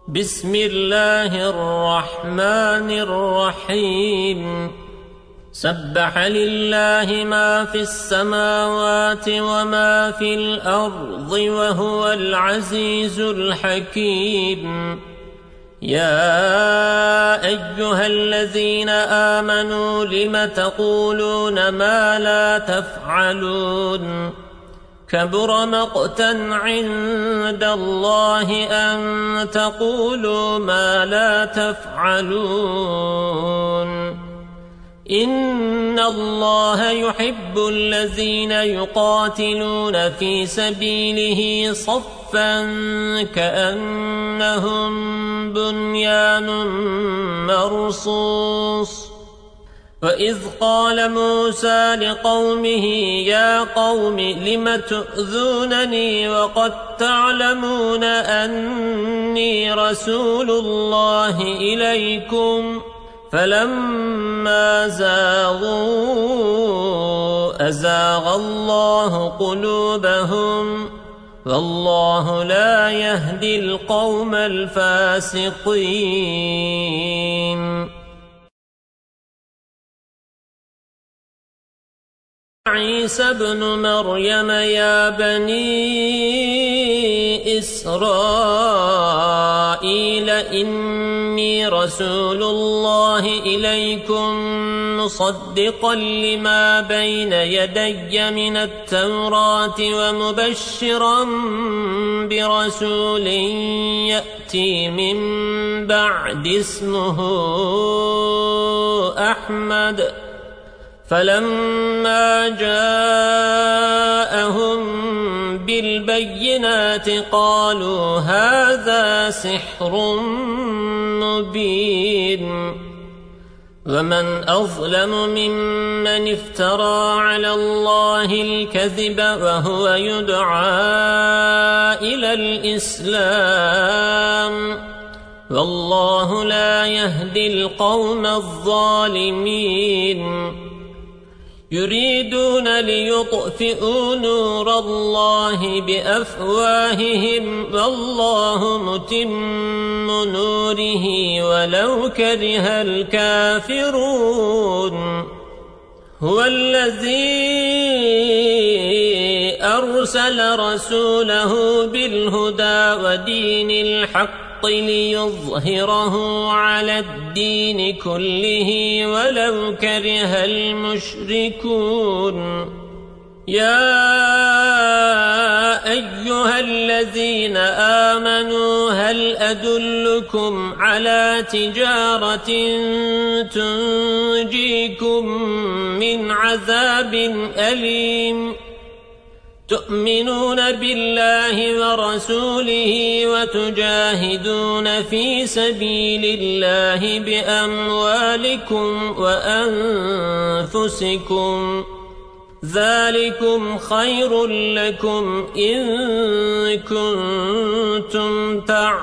بسم الله الرحمن الرحيم سبح لله ما في السماوات وما في الأرض وهو العزيز الحكيم يا أيها الذين آمنوا لم تقولون ما لا تفعلون كبر مقتا عند الله أن تقولوا ما لا تفعلون إن الله يحب الذين يقاتلون في سبيله صفا كأنهم بنيان مرصوص وإذ قال موسى لقومه يا قوم لم تؤذونني وقد تعلمون أني رسول الله إليكم فلما زاغوا أزاغ الله قلوبهم والله لا يهدي القوم الفاسقين عيسى ابن مريم يا بني إسرائيل إني رسول الله إليكم مصدقا لما بين يدي من التوراة ومبشرا برسول يأتي من بعد اسمه أحمد فلما جاءهم بالبينات قالوا هذا سحر مبين ومن أظلم ممن افترى على الله الكذب وهو يدعى إلى الإسلام والله لا يهدي القوم الظالمين يريدون ليطفئوا نور الله بأفواههم والله متم نوره ولو كره الكافرون هو الذي أرسل رسوله بالهدى ودين الحق ليظهره على الدين كله ولو كره المشركون يا أيها الذين آمنوا هل أدلكم على تجارة تنجيكم من عذاب أليم تؤمنون بالله ورسوله وتجاهدون في سبيل الله بأموالكم وأنفسكم ذلكم خير لكم إن كنتم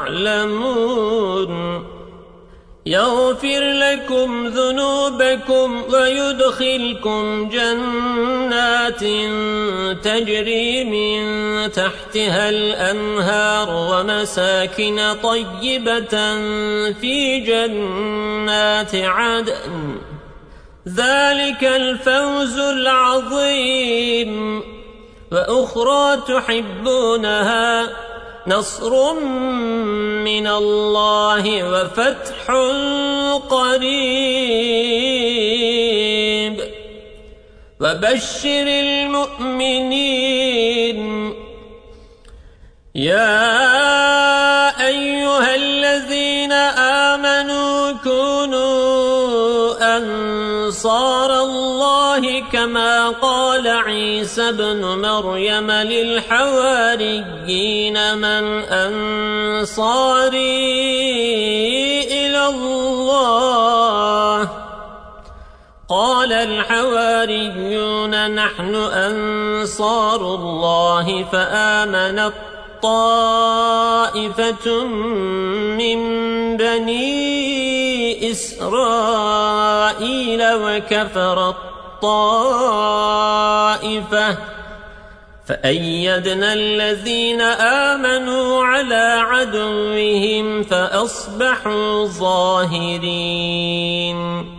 تعلمون يغفر لكم ذنوبكم ويدخلكم جنات تجري من تحتها الأنهار ومساكن طيبة في جنات عدن ذلك الفوز العظيم وأخرى تحبونها نصر من الله وفتح قريب وبشر المؤمنين يا أيها الذين آمنوا كونوا أنصار الله كما قال عيسى ابن مريم للحواريين من أنصاري إلى الله قال الحواريون نحن أنصار الله فآمنت طائفة من بني إسرائيل وكفرت طائفة فأيدنا الذين آمنوا على عدوهم فأصبحوا ظاهرين